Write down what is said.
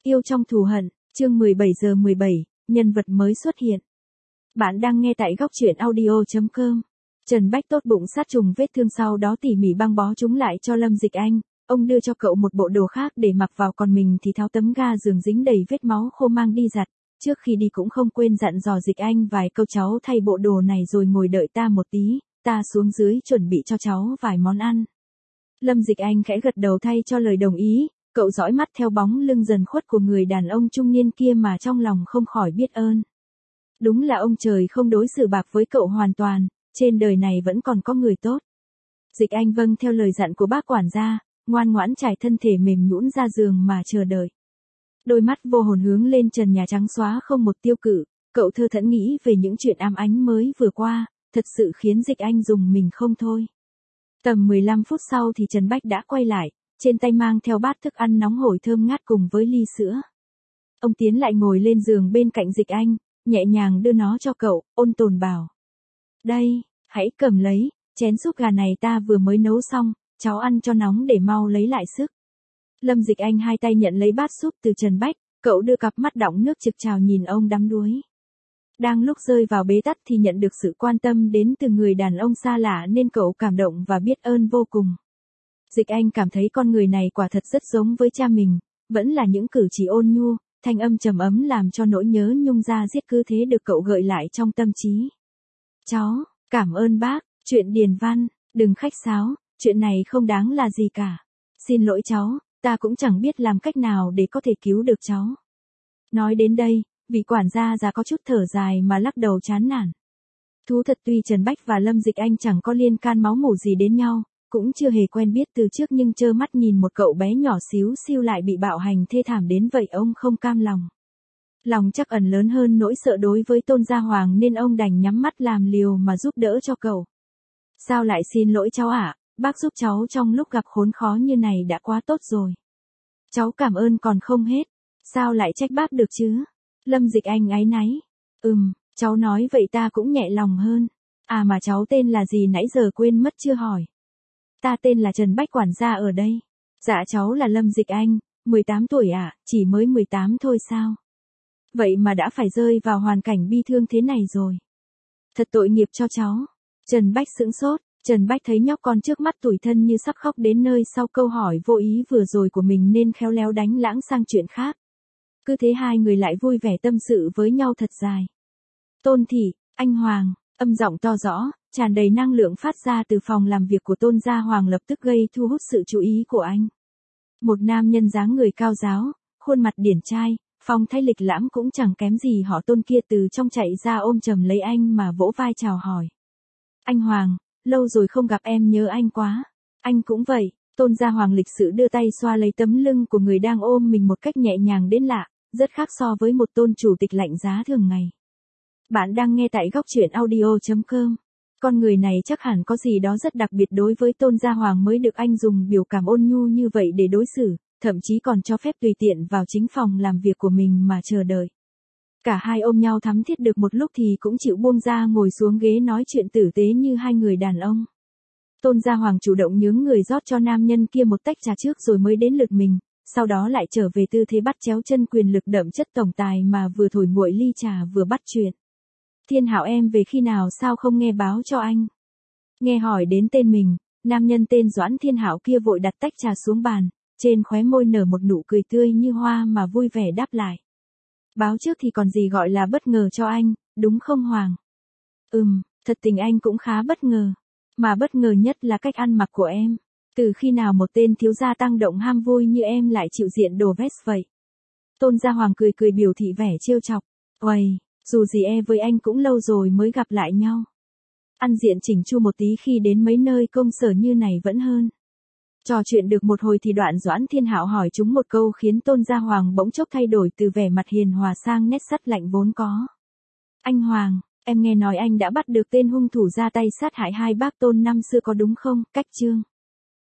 Yêu trong thù hận, chương 17 giờ 17, nhân vật mới xuất hiện. Bạn đang nghe tại góc truyện audio.com. Trần Bách tốt bụng sát trùng vết thương sau đó tỉ mỉ băng bó chúng lại cho Lâm Dịch Anh. Ông đưa cho cậu một bộ đồ khác để mặc vào, còn mình thì tháo tấm ga giường dính đầy vết máu khô mang đi giặt. Trước khi đi cũng không quên dặn dò Dịch Anh vài câu: cháu thay bộ đồ này rồi ngồi đợi ta một tí, ta xuống dưới chuẩn bị cho cháu vài món ăn. Lâm Dịch Anh khẽ gật đầu thay cho lời đồng ý. Cậu dõi mắt theo bóng lưng dần khuất của người đàn ông trung niên kia mà trong lòng không khỏi biết ơn. Đúng là ông trời không đối xử bạc với cậu hoàn toàn, trên đời này vẫn còn có người tốt. Dịch Anh vâng theo lời dặn của bác quản gia, ngoan ngoãn trải thân thể mềm nhũn ra giường mà chờ đợi. Đôi mắt vô hồn hướng lên trần nhà trắng xóa không một tiêu cự, cậu thơ thẫn nghĩ về những chuyện ám ánh mới vừa qua, thật sự khiến Dịch Anh rùng mình không thôi. Tầm 15 phút sau thì Trần Bách đã quay lại, trên tay mang theo bát thức ăn nóng hổi thơm ngát cùng với ly sữa. Ông tiến lại ngồi lên giường bên cạnh Dịch Anh, nhẹ nhàng đưa nó cho cậu, ôn tồn bảo: đây, hãy cầm lấy, chén súp gà này ta vừa mới nấu xong, cháu ăn cho nóng để mau lấy lại sức. Lâm Dịch Anh hai tay nhận lấy bát súp từ Trần Bách, cậu đưa cặp mắt đọng nước trực trào nhìn ông đắm đuối. Đang lúc rơi vào bế tắc thì nhận được sự quan tâm đến từ người đàn ông xa lạ nên cậu cảm động và biết ơn vô cùng. Dịch Anh cảm thấy con người này quả thật rất giống với cha mình, vẫn là những cử chỉ ôn nhu, thanh âm trầm ấm làm cho nỗi nhớ nhung da diết cứ thế được cậu gợi lại trong tâm trí. Cháu, cảm ơn bác, chuyện điền văn, đừng khách sáo, chuyện này không đáng là gì cả. Xin lỗi cháu, ta cũng chẳng biết làm cách nào để có thể cứu được cháu. Nói đến đây, vị quản gia già có chút thở dài mà lắc đầu chán nản. Thú thật tuy Trần Bách và Lâm Dịch Anh chẳng có liên can máu mủ gì đến nhau, cũng chưa hề quen biết từ trước, nhưng trơ mắt nhìn một cậu bé nhỏ xíu xiu lại bị bạo hành thê thảm đến vậy ông không cam lòng. Lòng chắc ẩn lớn hơn nỗi sợ đối với Tôn Gia Hoàng nên ông đành nhắm mắt làm liều mà giúp đỡ cho cậu. Sao lại xin lỗi cháu ạ, bác giúp cháu trong lúc gặp khốn khó như này đã quá tốt rồi. Cháu cảm ơn còn không hết, sao lại trách bác được chứ? Lâm Dịch Anh áy náy. Cháu nói vậy ta cũng nhẹ lòng hơn. À mà cháu tên là gì nãy giờ quên mất chưa hỏi. Ta tên là Trần Bách, quản gia ở đây. Dạ cháu là Lâm Dịch Anh, 18 tuổi ạ, chỉ mới 18 thôi sao? Vậy mà đã phải rơi vào hoàn cảnh bi thương thế này rồi. Thật tội nghiệp cho cháu. Trần Bách sững sốt, Trần Bách thấy nhóc con trước mắt tủi thân như sắp khóc đến nơi sau câu hỏi vô ý vừa rồi của mình nên khéo léo đánh lãng sang chuyện khác. Cứ thế hai người lại vui vẻ tâm sự với nhau thật dài. Tôn Thị, anh Hoàng, âm giọng to rõ, tràn đầy năng lượng phát ra từ phòng làm việc của Tôn Gia Hoàng lập tức gây thu hút sự chú ý của anh. Một nam nhân dáng người cao ráo, khuôn mặt điển trai, phong thái lịch lãm cũng chẳng kém gì họ Tôn kia từ trong chạy ra ôm chầm lấy anh mà vỗ vai chào hỏi. Anh Hoàng, lâu rồi không gặp em nhớ anh quá. Anh cũng vậy. Tôn Gia Hoàng lịch sự đưa tay xoa lấy tấm lưng của người đang ôm mình một cách nhẹ nhàng đến lạ, rất khác so với một tôn chủ tịch lạnh giá thường ngày. Bạn đang nghe tại góc truyện audio.com. Con người này chắc hẳn có gì đó rất đặc biệt đối với Tôn Gia Hoàng mới được anh dùng biểu cảm ôn nhu như vậy để đối xử, thậm chí còn cho phép tùy tiện vào chính phòng làm việc của mình mà chờ đợi. Cả hai ôm nhau thắm thiết được một lúc thì cũng chịu buông ra ngồi xuống ghế nói chuyện tử tế như hai người đàn ông. Tôn Gia Hoàng chủ động nhướng người rót cho nam nhân kia một tách trà trước rồi mới đến lượt mình, sau đó lại trở về tư thế bắt chéo chân quyền lực đậm chất tổng tài mà vừa thổi nguội ly trà vừa bắt chuyện. Thiên Hạo em về khi nào sao không nghe báo cho anh? Nghe hỏi đến tên mình, nam nhân tên Doãn Thiên Hạo kia vội đặt tách trà xuống bàn, trên khóe môi nở một nụ cười tươi như hoa mà vui vẻ đáp lại. Báo trước thì còn gì gọi là bất ngờ cho anh, đúng không Hoàng? Thật tình anh cũng khá bất ngờ. Mà bất ngờ nhất là cách ăn mặc của em. Từ khi nào một tên thiếu gia tăng động ham vui như em lại chịu diện đồ vest vậy? Tôn Gia Hoàng cười cười biểu thị vẻ trêu chọc. Uầy, dù gì với anh cũng lâu rồi mới gặp lại nhau. Ăn diện chỉnh chu một tí khi đến mấy nơi công sở như này vẫn hơn. Trò chuyện được một hồi thì đoạn Doãn Thiên Hạo hỏi chúng một câu khiến Tôn Gia Hoàng bỗng chốc thay đổi từ vẻ mặt hiền hòa sang nét sắt lạnh vốn có. Anh Hoàng, em nghe nói anh đã bắt được tên hung thủ ra tay sát hại hai bác Tôn năm xưa có đúng không? Cách chương.